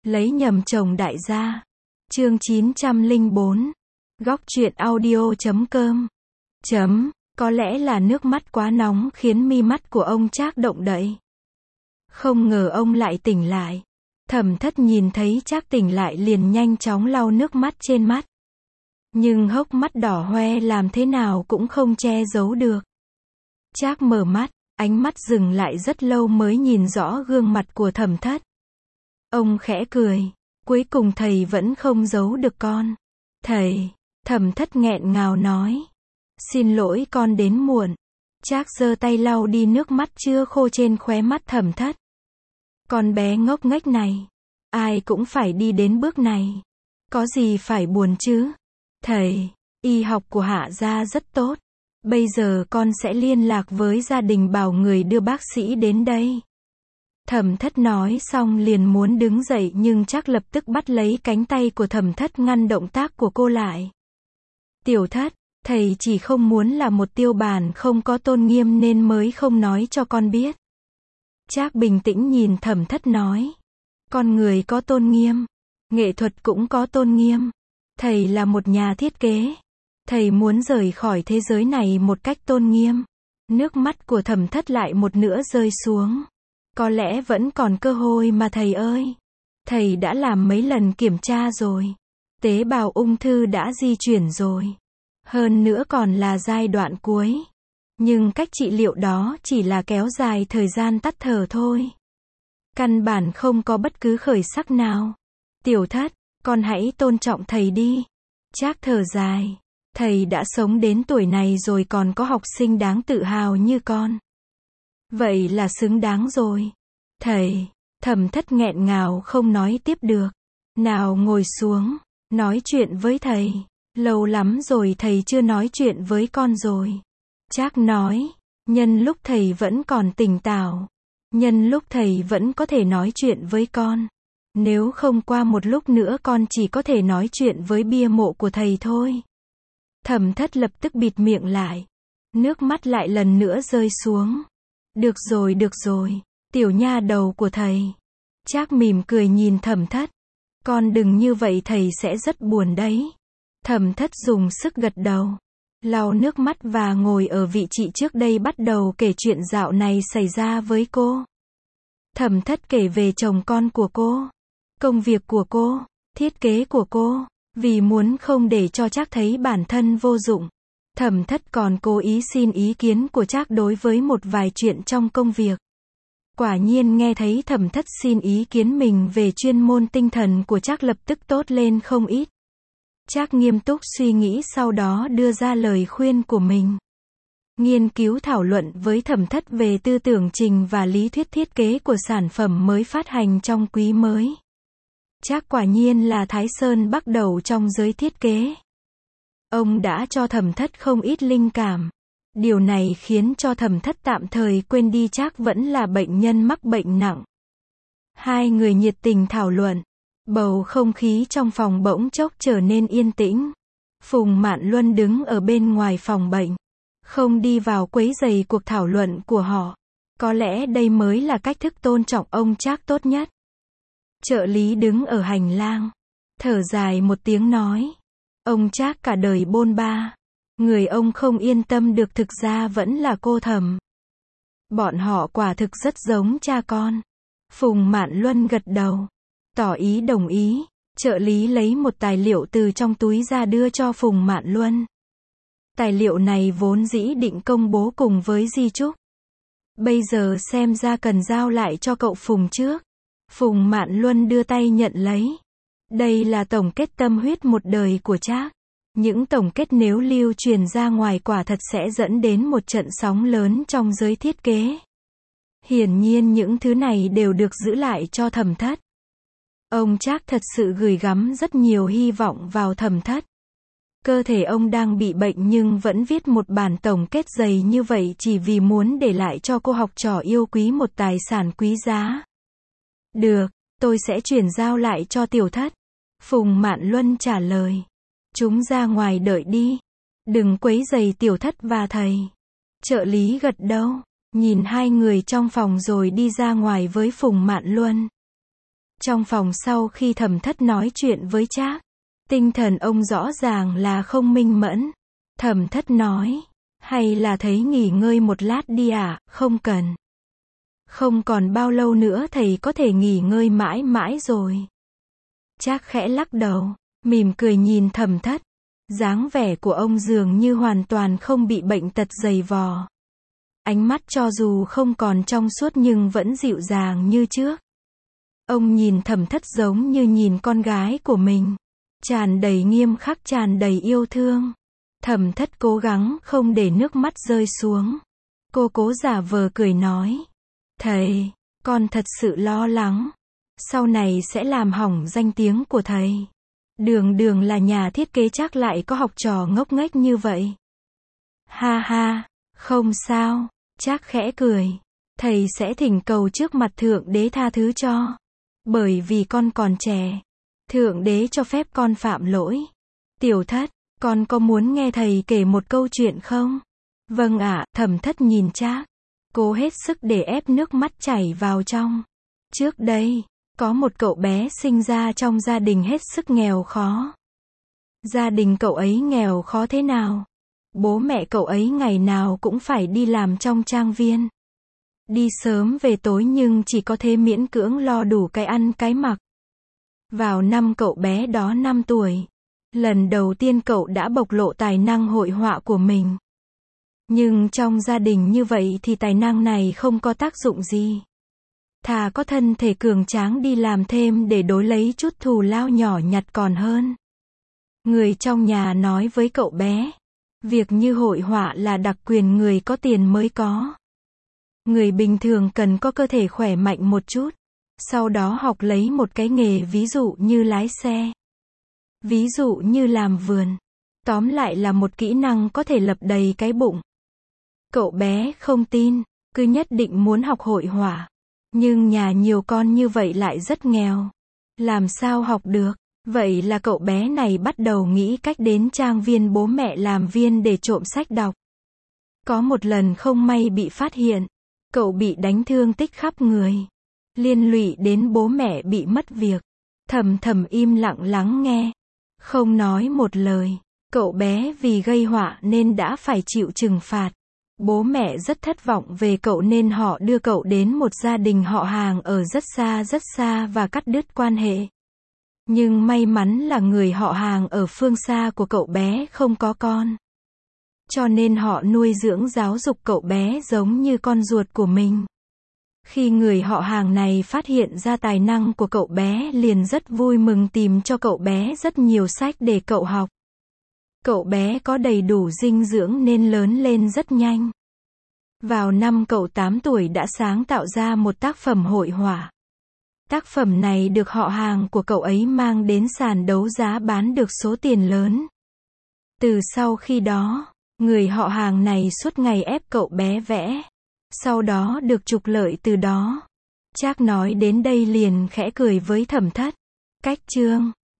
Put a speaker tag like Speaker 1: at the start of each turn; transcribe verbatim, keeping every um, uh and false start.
Speaker 1: Lấy nhầm chồng đại gia. Chương chín trăm lẻ bốn. Góc truyện audio chấm com. Chấm, có lẽ là nước mắt quá nóng khiến mi mắt của ông Trác động đậy. Không ngờ ông lại tỉnh lại. Thẩm Thất nhìn thấy Trác tỉnh lại liền nhanh chóng lau nước mắt trên mắt. Nhưng hốc mắt đỏ hoe làm thế nào cũng không che giấu được. Trác mở mắt, ánh mắt dừng lại rất lâu mới nhìn rõ gương mặt của Thẩm Thất. Ông khẽ cười, cuối cùng thầy vẫn không giấu được con. Thầy, Thẩm Thất nghẹn ngào nói. Xin lỗi con đến muộn. Trác giơ tay lau đi nước mắt chưa khô trên khóe mắt Thẩm Thất. Con bé ngốc nghếch này, ai cũng phải đi đến bước này. Có gì phải buồn chứ? Thầy, y học của Hạ gia rất tốt. Bây giờ con sẽ liên lạc với gia đình bảo người đưa bác sĩ đến đây. Thẩm Thất nói xong liền muốn đứng dậy nhưng Trác lập tức bắt lấy cánh tay của Thẩm Thất ngăn động tác của cô lại. Tiểu Thất, thầy chỉ không muốn là một tiêu bản không có tôn nghiêm nên mới không nói cho con biết. Trác bình tĩnh nhìn Thẩm Thất nói. Con người có tôn nghiêm, nghệ thuật cũng có tôn nghiêm. Thầy là một nhà thiết kế. Thầy muốn rời khỏi thế giới này một cách tôn nghiêm. Nước mắt của Thẩm Thất lại một nữa rơi xuống. Có lẽ vẫn còn cơ hội mà thầy ơi. Thầy đã làm mấy lần kiểm tra rồi. Tế bào ung thư đã di chuyển rồi. Hơn nữa còn là giai đoạn cuối. Nhưng cách trị liệu đó chỉ là kéo dài thời gian tắt thở thôi. Căn bản không có bất cứ khởi sắc nào. Tiểu Thất, con hãy tôn trọng thầy đi. Trác thở dài. Thầy đã sống đến tuổi này rồi còn có học sinh đáng tự hào như con. Vậy là xứng đáng rồi. Thầy, Thẩm Thất nghẹn ngào không nói tiếp được. Nào ngồi xuống, nói chuyện với thầy. Lâu lắm rồi thầy chưa nói chuyện với con rồi. Trác nói, nhân lúc thầy vẫn còn tỉnh táo. Nhân lúc thầy vẫn có thể nói chuyện với con. Nếu không qua một lúc nữa con chỉ có thể nói chuyện với bia mộ của thầy thôi. Thẩm Thất lập tức bịt miệng lại. Nước mắt lại lần nữa rơi xuống. Được rồi được rồi, tiểu nha đầu của thầy. Trác mỉm cười nhìn Thẩm Thất. Con đừng như vậy thầy sẽ rất buồn đấy. Thẩm Thất dùng sức gật đầu. Lau nước mắt và ngồi ở vị trí trước đây bắt đầu kể chuyện dạo này xảy ra với cô. Thẩm Thất kể về chồng con của cô, công việc của cô, thiết kế của cô. Vì muốn không để cho Trác thấy bản thân vô dụng, Thẩm Thất còn cố ý xin ý kiến của Trác đối với một vài chuyện trong công việc. Quả nhiên nghe thấy Thẩm Thất xin ý kiến mình về chuyên môn tinh thần của Trác lập tức tốt lên không ít. Trác nghiêm túc suy nghĩ sau đó đưa ra lời khuyên của mình. Nghiên cứu thảo luận với Thẩm Thất về tư tưởng trình và lý thuyết thiết kế của sản phẩm mới phát hành trong quý mới. Trác quả nhiên là Thái Sơn bắt đầu trong giới thiết kế. Ông đã cho Thẩm Thất không ít linh cảm. Điều này khiến cho Thẩm Thất tạm thời quên đi Trác vẫn là bệnh nhân mắc bệnh nặng. Hai người nhiệt tình thảo luận. Bầu không khí trong phòng bỗng chốc trở nên yên tĩnh. Phùng Mạn Luân đứng ở bên ngoài phòng bệnh. Không đi vào quấy rầy cuộc thảo luận của họ. Có lẽ đây mới là cách thức tôn trọng ông Trác tốt nhất. Trợ lý đứng ở hành lang. Thở dài một tiếng nói. Ông Trác cả đời bôn ba. Người ông không yên tâm được thực ra vẫn là cô Thẩm. Bọn họ quả thực rất giống cha con. Phùng Mạn Luân gật đầu. Tỏ ý đồng ý. Trợ lý lấy một tài liệu từ trong túi ra đưa cho Phùng Mạn Luân. Tài liệu này vốn dĩ định công bố cùng với di chúc. Bây giờ xem ra cần giao lại cho cậu Phùng trước. Phùng Mạn Luân đưa tay nhận lấy. Đây là tổng kết tâm huyết một đời của Trác. Những tổng kết nếu lưu truyền ra ngoài quả thật sẽ dẫn đến một trận sóng lớn trong giới thiết kế. Hiển nhiên những thứ này đều được giữ lại cho Thẩm Thất. Ông Trác thật sự gửi gắm rất nhiều hy vọng vào Thẩm Thất. Cơ thể ông đang bị bệnh nhưng vẫn viết một bản tổng kết dày như vậy chỉ vì muốn để lại cho cô học trò yêu quý một tài sản quý giá. Được, tôi sẽ chuyển giao lại cho Tiểu Thất. Phùng Mạn Luân trả lời. Chúng ra ngoài đợi đi. Đừng quấy rầy Tiểu Thất và thầy. Trợ lý gật đầu, nhìn hai người trong phòng rồi đi ra ngoài với Phùng Mạn Luân. Trong phòng sau khi Thẩm Thất nói chuyện với Trác, tinh thần ông rõ ràng là không minh mẫn. Thẩm Thất nói, hay là thấy nghỉ ngơi một lát đi ạ, à? Không cần. Không còn bao lâu nữa thầy có thể nghỉ ngơi mãi mãi rồi. Trác khẽ lắc đầu, mỉm cười nhìn Thẩm Thất. Dáng vẻ của ông dường như hoàn toàn không bị bệnh tật dày vò. Ánh mắt cho dù không còn trong suốt nhưng vẫn dịu dàng như trước. Ông nhìn Thẩm Thất giống như nhìn con gái của mình. Tràn đầy nghiêm khắc, tràn đầy yêu thương. Thẩm Thất cố gắng không để nước mắt rơi xuống. Cô cố giả vờ cười nói. Thầy, con thật sự lo lắng. Sau này sẽ làm hỏng danh tiếng của thầy. Đường đường là nhà thiết kế chắc lại có học trò ngốc nghếch như vậy. Ha ha, không sao. Trác khẽ cười. Thầy sẽ thỉnh cầu trước mặt Thượng Đế tha thứ cho. Bởi vì con còn trẻ. Thượng Đế cho phép con phạm lỗi. Tiểu Thất, con có muốn nghe thầy kể một câu chuyện không? Vâng ạ, Thẩm Thất nhìn Trác. Cố hết sức để ép nước mắt chảy vào trong. Trước đây, có một cậu bé sinh ra trong gia đình hết sức nghèo khó. Gia đình cậu ấy nghèo khó thế nào? Bố mẹ cậu ấy ngày nào cũng phải đi làm trong trang viên. Đi sớm về tối nhưng chỉ có thể miễn cưỡng lo đủ cái ăn cái mặc. Vào năm cậu bé đó năm tuổi, lần đầu tiên cậu đã bộc lộ tài năng hội họa của mình. Nhưng trong gia đình như vậy thì tài năng này không có tác dụng gì. Thà có thân thể cường tráng đi làm thêm để đối lấy chút thù lao nhỏ nhặt còn hơn. Người trong nhà nói với cậu bé, việc như hội họa là đặc quyền người có tiền mới có. Người bình thường cần có cơ thể khỏe mạnh một chút. Sau đó học lấy một cái nghề, ví dụ như lái xe. Ví dụ như làm vườn. Tóm lại là một kỹ năng có thể lập đầy cái bụng. Cậu bé không tin, cứ nhất định muốn học hội họa. Nhưng nhà nhiều con như vậy lại rất nghèo. Làm sao học được? Vậy là cậu bé này bắt đầu nghĩ cách đến trang viên bố mẹ làm viên để trộm sách đọc. Có một lần không may bị phát hiện. Cậu bị đánh thương tích khắp người. Liên lụy đến bố mẹ bị mất việc. Thầm thầm im lặng lắng nghe. Không nói một lời. Cậu bé vì gây họa nên đã phải chịu trừng phạt. Bố mẹ rất thất vọng về cậu nên họ đưa cậu đến một gia đình họ hàng ở rất xa rất xa và cắt đứt quan hệ. Nhưng may mắn là người họ hàng ở phương xa của cậu bé không có con. Cho nên họ nuôi dưỡng giáo dục cậu bé giống như con ruột của mình. Khi người họ hàng này phát hiện ra tài năng của cậu bé liền rất vui mừng tìm cho cậu bé rất nhiều sách để cậu học. Cậu bé có đầy đủ dinh dưỡng nên lớn lên rất nhanh. Vào năm cậu tám tuổi đã sáng tạo ra một tác phẩm hội họa. Tác phẩm này được họ hàng của cậu ấy mang đến sàn đấu giá bán được số tiền lớn. Từ sau khi đó, người họ hàng này suốt ngày ép cậu bé vẽ. Sau đó được trục lợi từ đó. Trác nói đến đây liền khẽ cười với Thẩm Thất. Cách chương